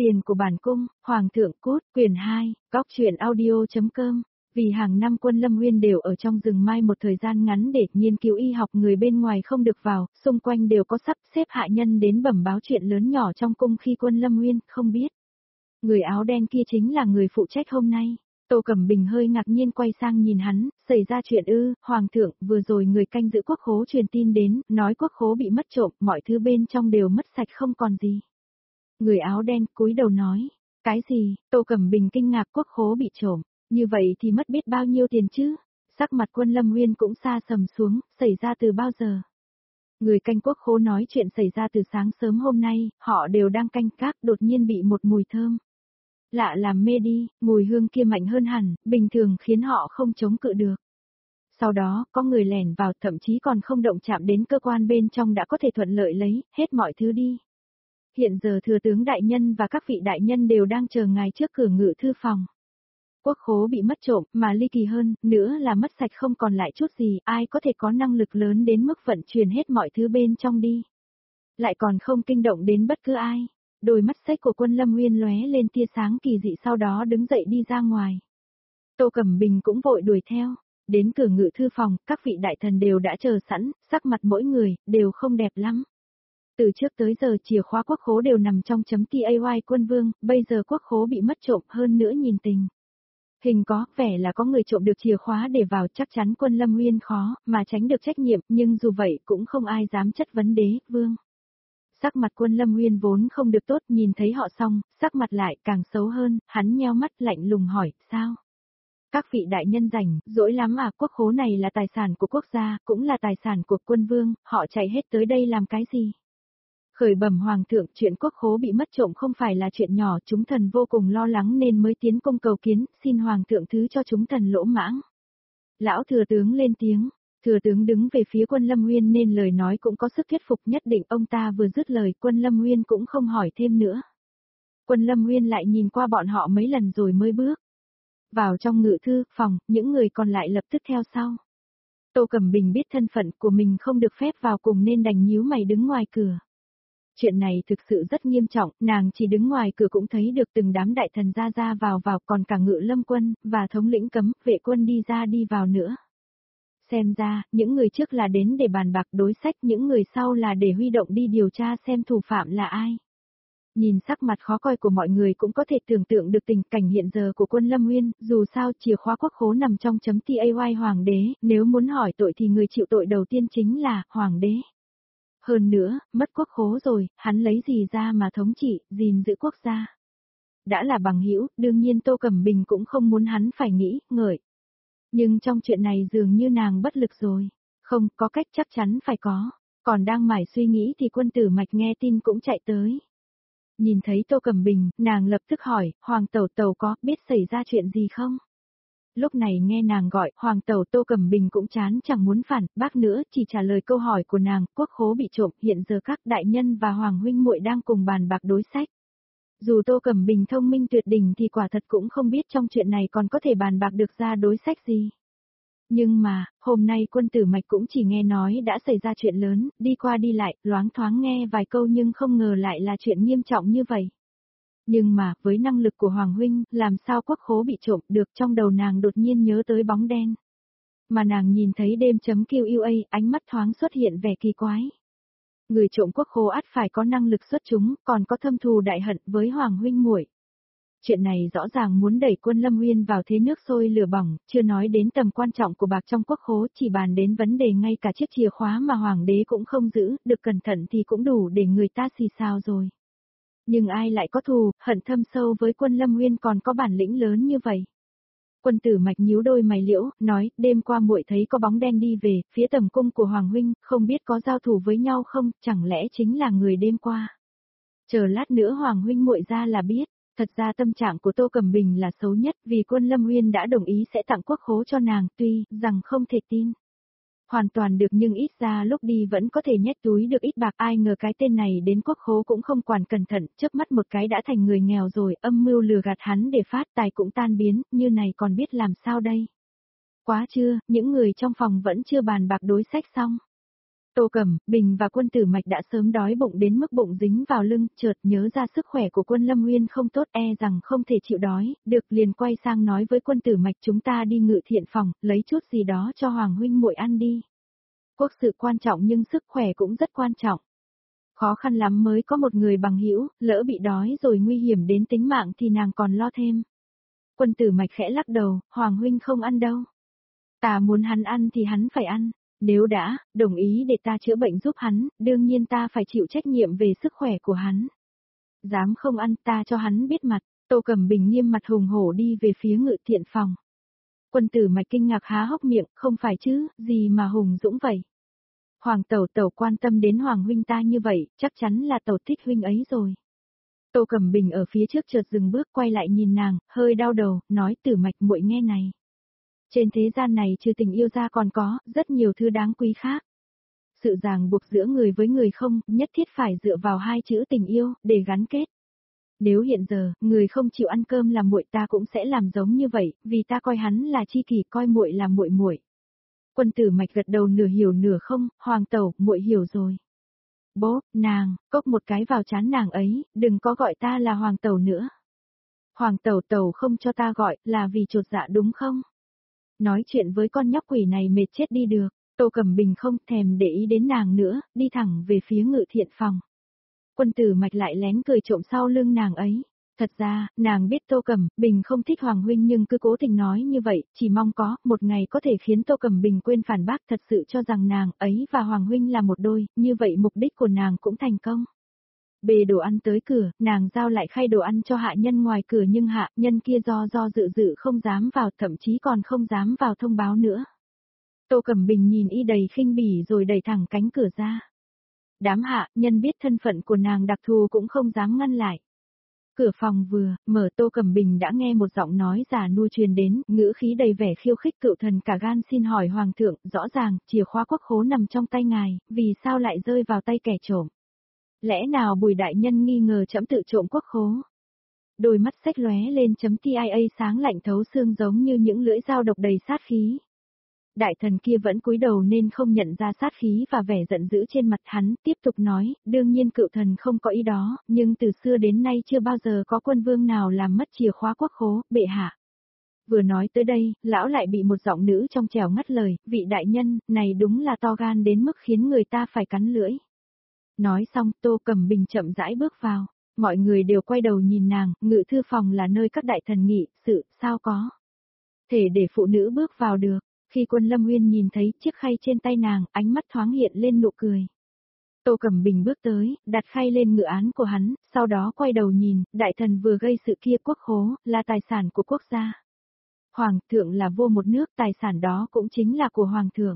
Tiền của bản cung, Hoàng thượng cút, quyển 2, góc truyện audio.com. Vì hàng năm Quân Lâm Nguyên đều ở trong rừng mai một thời gian ngắn để nghiên cứu y học, người bên ngoài không được vào, xung quanh đều có sắp xếp hạ nhân đến bẩm báo chuyện lớn nhỏ trong cung khi Quân Lâm Nguyên không biết. Người áo đen kia chính là người phụ trách hôm nay. Tô Cẩm Bình hơi ngạc nhiên quay sang nhìn hắn, xảy ra chuyện ư? Hoàng thượng, vừa rồi người canh giữ quốc khố truyền tin đến, nói quốc khố bị mất trộm, mọi thứ bên trong đều mất sạch không còn gì. Người áo đen cúi đầu nói, cái gì? Tô Cẩm Bình kinh ngạc, quốc khố bị trộm, như vậy thì mất biết bao nhiêu tiền chứ? Sắc mặt Quân Lâm Nguyên cũng xa sầm xuống, xảy ra từ bao giờ? Người canh quốc khố nói chuyện xảy ra từ sáng sớm hôm nay, họ đều đang canh gác, đột nhiên bị một mùi thơm lạ làm mê đi, mùi hương kia mạnh hơn hẳn, bình thường khiến họ không chống cự được. Sau đó, có người lẻn vào, thậm chí còn không động chạm đến cơ quan bên trong đã có thể thuận lợi lấy hết mọi thứ đi. Hiện giờ thừa tướng đại nhân và các vị đại nhân đều đang chờ ngài trước cửa ngự thư phòng. Quốc khố bị mất trộm, mà ly kỳ hơn, nữa là mất sạch không còn lại chút gì, ai có thể có năng lực lớn đến mức vận chuyển hết mọi thứ bên trong đi. Lại còn không kinh động đến bất cứ ai. Đôi mắt xếch của Quân Lâm Nguyên lóe lên tia sáng kỳ dị, sau đó đứng dậy đi ra ngoài. Tô Cẩm Bình cũng vội đuổi theo. Đến cửa ngự thư phòng, các vị đại thần đều đã chờ sẵn, sắc mặt mỗi người đều không đẹp lắm. Từ trước tới giờ chìa khóa quốc khố đều nằm trong chấm TAY Quân Vương, bây giờ quốc khố bị mất trộm, hơn nữa nhìn tình hình có vẻ là có người trộm được chìa khóa để vào, chắc chắn Quân Lâm Nguyên khó mà tránh được trách nhiệm, nhưng dù vậy cũng không ai dám chất vấn đế vương. Sắc mặt Quân Lâm Nguyên vốn không được tốt, nhìn thấy họ xong, sắc mặt lại càng xấu hơn, hắn nheo mắt lạnh lùng hỏi, sao? Các vị đại nhân rảnh, dỗi lắm à, quốc khố này là tài sản của quốc gia, cũng là tài sản của quân vương, họ chạy hết tới đây làm cái gì? Khởi bẩm Hoàng thượng, chuyện quốc khố bị mất trộm không phải là chuyện nhỏ, chúng thần vô cùng lo lắng nên mới tiến công cầu kiến, xin Hoàng thượng thứ cho chúng thần lỗ mãng. Lão thừa tướng lên tiếng. Thừa tướng đứng về phía Quân Lâm Nguyên nên lời nói cũng có sức thuyết phục nhất định, ông ta vừa dứt lời Quân Lâm Nguyên cũng không hỏi thêm nữa. Quân Lâm Nguyên lại nhìn qua bọn họ mấy lần rồi mới bước vào trong ngự thư phòng, những người còn lại lập tức theo sau. Tô Cẩm Bình biết thân phận của mình không được phép vào cùng nên đành nhíu mày đứng ngoài cửa. Chuyện này thực sự rất nghiêm trọng, nàng chỉ đứng ngoài cửa cũng thấy được từng đám đại thần ra vào còn cả Ngự Lâm quân và thống lĩnh cấm vệ quân đi ra đi vào nữa. Xem ra, những người trước là đến để bàn bạc đối sách, những người sau là để huy động đi điều tra xem thủ phạm là ai. Nhìn sắc mặt khó coi của mọi người cũng có thể tưởng tượng được tình cảnh hiện giờ của Quân Lâm Nguyên, dù sao chìa khóa quốc khố nằm trong chấm TAY Hoàng đế, nếu muốn hỏi tội thì người chịu tội đầu tiên chính là Hoàng đế. Hơn nữa, mất quốc khố rồi, hắn lấy gì ra mà thống trị, gìn giữ quốc gia. Đã là bằng hữu, đương nhiên Tô Cẩm Bình cũng không muốn hắn phải nghĩ, ngợi. Nhưng trong chuyện này dường như nàng bất lực rồi. Không, có cách chắc chắn phải có. Còn đang mải suy nghĩ thì Quân Tử Mạch nghe tin cũng chạy tới. Nhìn thấy Tô Cẩm Bình, nàng lập tức hỏi, Hoàng tẩu tẩu có biết xảy ra chuyện gì không? Lúc này nghe nàng gọi, Hoàng tẩu, Tô Cẩm Bình cũng chán chẳng muốn phản bác nữa, chỉ trả lời câu hỏi của nàng, quốc khố bị trộm, hiện giờ các đại nhân và Hoàng huynh muội đang cùng bàn bạc đối sách. Dù Tô Cẩm Bình thông minh tuyệt đỉnh thì quả thật cũng không biết trong chuyện này còn có thể bàn bạc được ra đối sách gì. Nhưng mà, hôm nay Quân Tử Mạch cũng chỉ nghe nói đã xảy ra chuyện lớn, đi qua đi lại, loáng thoáng nghe vài câu nhưng không ngờ lại là chuyện nghiêm trọng như vậy. Nhưng mà, với năng lực của Hoàng huynh, làm sao quốc khố bị trộm được, trong đầu nàng đột nhiên nhớ tới bóng đen. Mà nàng nhìn thấy đêm chấm QUA, ánh mắt thoáng xuất hiện vẻ kỳ quái. Người trộm quốc khố ắt phải có năng lực xuất chúng, còn có thâm thù đại hận với Hoàng huynh muội. Chuyện này rõ ràng muốn đẩy Quân Lâm Nguyên vào thế nước sôi lửa bỏng, chưa nói đến tầm quan trọng của bạc trong quốc khố, chỉ bàn đến vấn đề ngay cả chiếc chìa khóa mà Hoàng đế cũng không giữ, được cẩn thận thì cũng đủ để người ta xì xào rồi. Nhưng ai lại có thù, hận thâm sâu với Quân Lâm Nguyên còn có bản lĩnh lớn như vậy? Quân Tử Mạch nhíu đôi mày liễu, nói, đêm qua muội thấy có bóng đen đi về, phía tầm cung của Hoàng huynh, không biết có giao thủ với nhau không, chẳng lẽ chính là người đêm qua? Chờ lát nữa Hoàng huynh muội ra là biết. Thật ra tâm trạng của Tô Cẩm Bình là xấu nhất vì Quân Lâm Nguyên đã đồng ý sẽ tặng quốc khố cho nàng, tuy rằng không thể tin hoàn toàn được nhưng ít ra lúc đi vẫn có thể nhét túi được ít bạc, ai ngờ cái tên này đến quốc khố cũng không quản cẩn thận, chớp mắt một cái đã thành người nghèo rồi, âm mưu lừa gạt hắn để phát tài cũng tan biến, như này còn biết làm sao đây. Quá chưa, những người trong phòng vẫn chưa bàn bạc đối sách xong. Tô Cẩm Bình và Quân Tử Mạch đã sớm đói bụng đến mức bụng dính vào lưng, chợt nhớ ra sức khỏe của Quân Lâm Nguyên không tốt, rằng không thể chịu đói, được liền quay sang nói với Quân Tử Mạch, chúng ta đi Ngự Thiện phòng, lấy chút gì đó cho Hoàng huynh muội ăn đi. Quốc sự quan trọng nhưng sức khỏe cũng rất quan trọng. Khó khăn lắm mới có một người bằng hữu, lỡ bị đói rồi nguy hiểm đến tính mạng thì nàng còn lo thêm. Quân Tử Mạch khẽ lắc đầu, Hoàng huynh không ăn đâu. Ta muốn hắn ăn thì hắn phải ăn. Nếu đã, đồng ý để ta chữa bệnh giúp hắn, đương nhiên ta phải chịu trách nhiệm về sức khỏe của hắn. Dám không ăn ta cho hắn biết mặt, Tô Cẩm Bình nghiêm mặt hùng hổ đi về phía Ngự Thiện phòng. Quân Tử Mạch kinh ngạc há hốc miệng, không phải chứ, gì mà hùng dũng vậy. Hoàng tẩu tẩu quan tâm đến Hoàng huynh ta như vậy, chắc chắn là tẩu thích huynh ấy rồi. Tô Cẩm Bình ở phía trước chợt dừng bước quay lại nhìn nàng, hơi đau đầu, nói Tử Mạch muội nghe này. Trên thế gian này trừ tình yêu ra còn có, rất nhiều thứ đáng quý khác. Sự ràng buộc giữa người với người không, nhất thiết phải dựa vào hai chữ tình yêu, để gắn kết. Nếu hiện giờ, người không chịu ăn cơm làm muội ta cũng sẽ làm giống như vậy, vì ta coi hắn là chi kỷ, coi muội là muội muội. Quân Tử Mạch gật đầu nửa hiểu nửa không, Hoàng tẩu, muội hiểu rồi. Bố, nàng, cốc một cái vào trán nàng ấy, đừng có gọi ta là Hoàng tẩu nữa. Hoàng tẩu tẩu không cho ta gọi, là vì chột dạ đúng không? Nói chuyện với con nhóc quỷ này mệt chết đi được, Tô Cẩm Bình không thèm để ý đến nàng nữa, đi thẳng về phía Ngự Thiện phòng. Quân Tử Mạch lại lén cười trộm sau lưng nàng ấy. Thật ra, nàng biết Tô Cẩm Bình không thích Hoàng huynh nhưng cứ cố tình nói như vậy, chỉ mong có một ngày có thể khiến Tô Cẩm Bình quên phản bác, thật sự cho rằng nàng ấy và Hoàng huynh là một đôi, như vậy mục đích của nàng cũng thành công. Bê đồ ăn tới cửa, nàng giao lại khay đồ ăn cho hạ nhân ngoài cửa nhưng hạ nhân kia do dự không dám vào, thậm chí còn không dám vào thông báo nữa. Tô Cẩm Bình nhìn y đầy khinh bỉ rồi đẩy thẳng cánh cửa ra. Đám hạ nhân biết thân phận của nàng đặc thù cũng không dám ngăn lại. Cửa phòng vừa mở, Tô Cẩm Bình đã nghe một giọng nói già nua truyền đến, ngữ khí đầy vẻ khiêu khích. Cựu thần cả gan xin hỏi Hoàng thượng, rõ ràng, chìa khóa quốc khố nằm trong tay ngài, vì sao lại rơi vào tay kẻ trộm? Lẽ nào Bùi đại nhân nghi ngờ trẫm tự trộm quốc khố? Đôi mắt xếch lóe lên chấm TIA sáng lạnh thấu xương giống như những lưỡi dao độc đầy sát khí. Đại thần kia vẫn cúi đầu nên không nhận ra sát khí và vẻ giận dữ trên mặt hắn, tiếp tục nói, đương nhiên cựu thần không có ý đó, nhưng từ xưa đến nay chưa bao giờ có quân vương nào làm mất chìa khóa quốc khố, bệ hạ. Vừa nói tới đây, lão lại bị một giọng nữ trong trẻo ngắt lời, vị đại nhân, này đúng là to gan đến mức khiến người ta phải cắn lưỡi. Nói xong, Tô Cẩm Bình chậm rãi bước vào, mọi người đều quay đầu nhìn nàng, Ngự thư phòng là nơi các đại thần nghị sự, sao có thể để phụ nữ bước vào được. Khi Quân Lâm Nguyên nhìn thấy chiếc khay trên tay nàng, ánh mắt thoáng hiện lên nụ cười. Tô Cẩm Bình bước tới, đặt khay lên ngự án của hắn, sau đó quay đầu nhìn, đại thần vừa gây sự kia quốc khố, là tài sản của quốc gia. Hoàng thượng là vua một nước, tài sản đó cũng chính là của Hoàng thượng.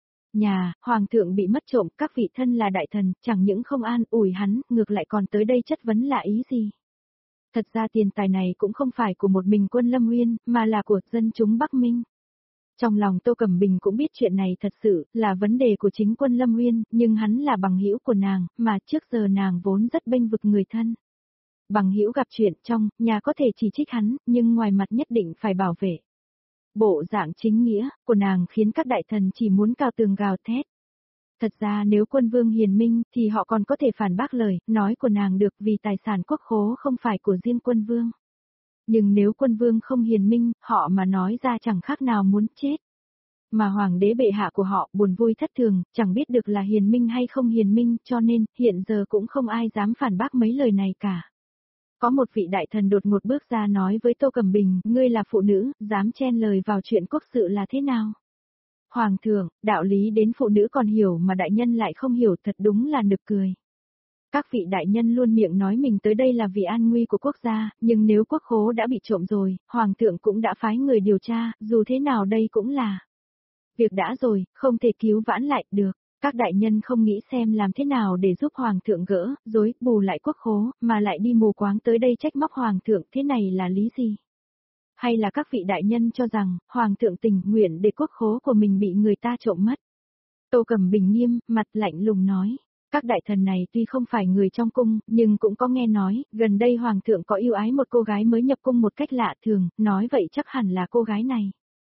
Hoàng thượng bị mất trộm, các vị thân là đại thần, chẳng những không an ủi hắn, ngược lại còn tới đây chất vấn là ý gì. Thật ra tiền tài này cũng không phải của một mình Quân Lâm Nguyên, mà là của dân chúng Bắc Minh. Trong lòng Tô Cẩm Bình cũng biết chuyện này thật sự là vấn đề của chính Quân Lâm Nguyên, nhưng hắn là bằng hữu của nàng, mà trước giờ nàng vốn rất bênh vực người thân. Bằng hữu gặp chuyện trong nhà có thể chỉ trích hắn, nhưng ngoài mặt nhất định phải bảo vệ. Bộ dạng chính nghĩa của nàng khiến các đại thần chỉ muốn cao tường gào thét. Thật ra nếu quân vương hiền minh thì họ còn có thể phản bác lời nói của nàng được, vì tài sản quốc khố không phải của riêng quân vương. Nhưng nếu quân vương không hiền minh, họ mà nói ra chẳng khác nào muốn chết. Mà hoàng đế bệ hạ của họ buồn vui thất thường, chẳng biết được là hiền minh hay không hiền minh, cho nên hiện giờ cũng không ai dám phản bác mấy lời này cả. Có một vị đại thần đột ngột bước ra nói với Tô Cẩm Bình, ngươi là phụ nữ, dám chen lời vào chuyện quốc sự là thế nào? Hoàng thượng, đạo lý đến phụ nữ còn hiểu mà đại nhân lại không hiểu, thật đúng là nực cười. Các vị đại nhân luôn miệng nói mình tới đây là vì an nguy của quốc gia, nhưng nếu quốc khố đã bị trộm rồi, Hoàng thượng cũng đã phái người điều tra, dù thế nào đây cũng là việc đã rồi, không thể cứu vãn lại được. Các đại nhân không nghĩ xem làm thế nào để giúp Hoàng thượng gỡ, rối, bù lại quốc khố, mà lại đi mù quáng tới đây trách móc Hoàng thượng, thế này là lý gì? Hay là các vị đại nhân cho rằng, Hoàng thượng tình nguyện để quốc khố của mình bị người ta trộm mất? Tô Cẩm Bình nghiêm, mặt lạnh lùng nói. Các đại thần này tuy không phải người trong cung, nhưng cũng có nghe nói, gần đây Hoàng thượng có yêu ái một cô gái mới nhập cung một cách lạ thường, nói vậy chắc hẳn là cô gái này.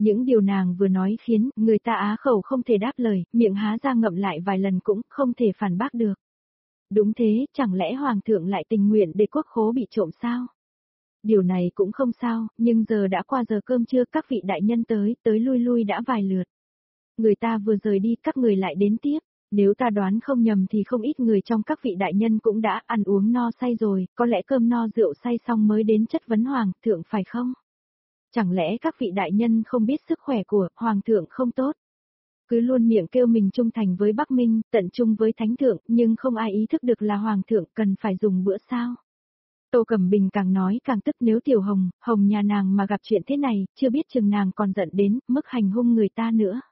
Những điều nàng vừa nói khiến người ta á khẩu không thể đáp lời, miệng há ra ngậm lại vài lần cũng không thể phản bác được. Đúng thế, chẳng lẽ Hoàng thượng lại tình nguyện để quốc khố bị trộm sao? Điều này cũng không sao, nhưng giờ đã qua giờ cơm trưa, các vị đại nhân tới lui lui đã vài lượt. Người ta vừa rời đi các người lại đến tiếp, nếu ta đoán không nhầm thì không ít người trong các vị đại nhân cũng đã ăn uống no say rồi, có lẽ cơm no rượu say xong mới đến chất vấn Hoàng thượng phải không? Chẳng lẽ các vị đại nhân không biết sức khỏe của Hoàng thượng không tốt? Cứ luôn miệng kêu mình trung thành với Bắc Minh, tận trung với Thánh thượng, nhưng không ai ý thức được là Hoàng thượng cần phải dùng bữa sao? Tô Cẩm Bình càng nói càng tức, nếu Tiểu Hồng, Hồng nhà nàng mà gặp chuyện thế này, chưa biết chừng nàng còn giận đến mức hành hung người ta nữa.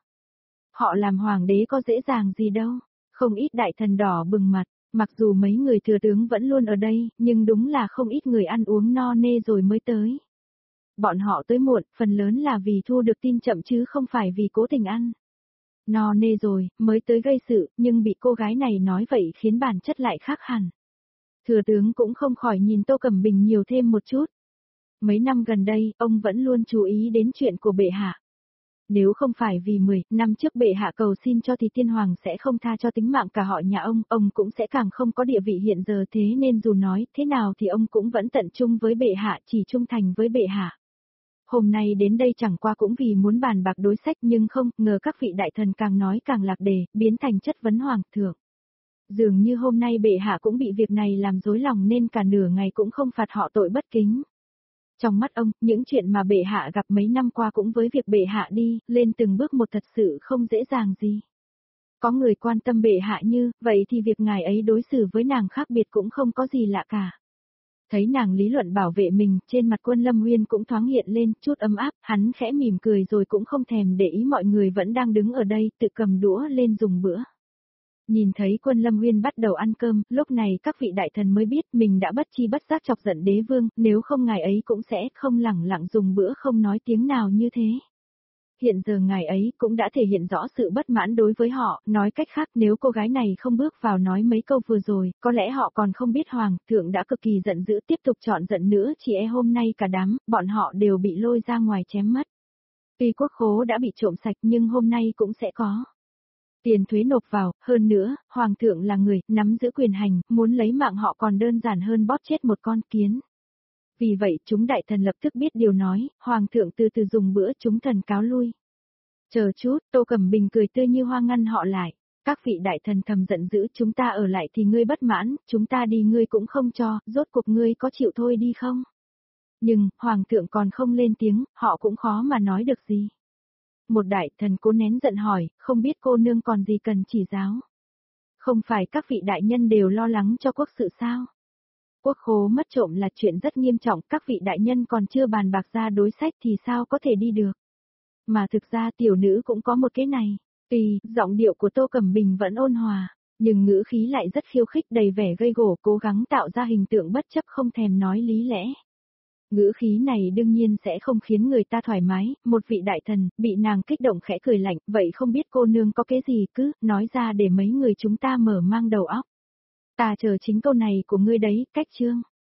Họ làm hoàng đế có dễ dàng gì đâu, không ít đại thần đỏ bừng mặt, mặc dù mấy người thừa tướng vẫn luôn ở đây, nhưng đúng là không ít người ăn uống no nê rồi mới tới. Bọn họ tới muộn, phần lớn là vì thu được tin chậm chứ không phải vì cố tình ăn. No nê rồi, mới tới gây sự, nhưng bị cô gái này nói vậy khiến bản chất lại khác hẳn. Thừa tướng cũng không khỏi nhìn Tô Cẩm Bình nhiều thêm một chút. Mấy năm gần đây, ông vẫn luôn chú ý đến chuyện của bệ hạ. Nếu không phải vì 10 năm trước bệ hạ cầu xin cho thì tiên hoàng sẽ không tha cho tính mạng cả họ nhà ông cũng sẽ càng không có địa vị hiện giờ, thế nên dù nói thế nào thì ông cũng vẫn tận trung với bệ hạ, chỉ trung thành với bệ hạ. Hôm nay đến đây chẳng qua cũng vì muốn bàn bạc đối sách, nhưng không ngờ các vị đại thần càng nói càng lạc đề, biến thành chất vấn Hoàng thượng. Dường như hôm nay bệ hạ cũng bị việc này làm rối lòng nên cả nửa ngày cũng không phạt họ tội bất kính. Trong mắt ông, những chuyện mà bệ hạ gặp mấy năm qua cũng với việc bệ hạ đi lên từng bước một thật sự không dễ dàng gì. Có người quan tâm bệ hạ như vậy thì việc ngài ấy đối xử với nàng khác biệt cũng không có gì lạ cả. Thấy nàng lý luận bảo vệ mình, trên mặt Quân Lâm Nguyên cũng thoáng hiện lên chút ấm áp, hắn khẽ mỉm cười rồi cũng không thèm để ý mọi người vẫn đang đứng ở đây, tự cầm đũa lên dùng bữa. Nhìn thấy Quân Lâm Nguyên bắt đầu ăn cơm, lúc này các vị đại thần mới biết mình đã bất chi bất giác chọc giận đế vương, nếu không ngài ấy cũng sẽ không lẳng lặng dùng bữa không nói tiếng nào như thế. Hiện giờ ngài ấy cũng đã thể hiện rõ sự bất mãn đối với họ, nói cách khác nếu cô gái này không bước vào nói mấy câu vừa rồi, có lẽ họ còn không biết Hoàng thượng đã cực kỳ giận dữ, tiếp tục chọn giận nữa chỉ e hôm nay cả đám, bọn họ đều bị lôi ra ngoài chém mất. Tuy quốc khố đã bị trộm sạch nhưng hôm nay cũng sẽ có tiền thuế nộp vào, hơn nữa, Hoàng thượng là người nắm giữ quyền hành, muốn lấy mạng họ còn đơn giản hơn bóp chết một con kiến. Vì vậy chúng đại thần lập tức biết điều nói, Hoàng thượng từ từ dùng bữa, chúng thần cáo lui. Chờ chút, Tô Cẩm Bình cười tươi như hoa ngăn họ lại. Các vị đại thần thầm giận dữ, chúng ta ở lại thì ngươi bất mãn, chúng ta đi ngươi cũng không cho, rốt cuộc ngươi có chịu thôi đi không? Nhưng, Hoàng thượng còn không lên tiếng, họ cũng khó mà nói được gì. Một đại thần cố nén giận hỏi, không biết cô nương còn gì cần chỉ giáo. Không phải các vị đại nhân đều lo lắng cho quốc sự sao? Quốc khố mất trộm là chuyện rất nghiêm trọng, các vị đại nhân còn chưa bàn bạc ra đối sách thì sao có thể đi được. Mà thực ra tiểu nữ cũng có một cái này. Tuy, giọng điệu của Tô Cẩm Bình vẫn ôn hòa, nhưng ngữ khí lại rất khiêu khích đầy vẻ gây gổ, cố gắng tạo ra hình tượng bất chấp không thèm nói lý lẽ. Ngữ khí này đương nhiên sẽ không khiến người ta thoải mái, một vị đại thần, bị nàng kích động khẽ cười lạnh, vậy không biết cô nương có cái gì cứ, nói ra để mấy người chúng ta mở mang đầu óc. Ta chờ chính câu này của ngươi đấy, cách chương.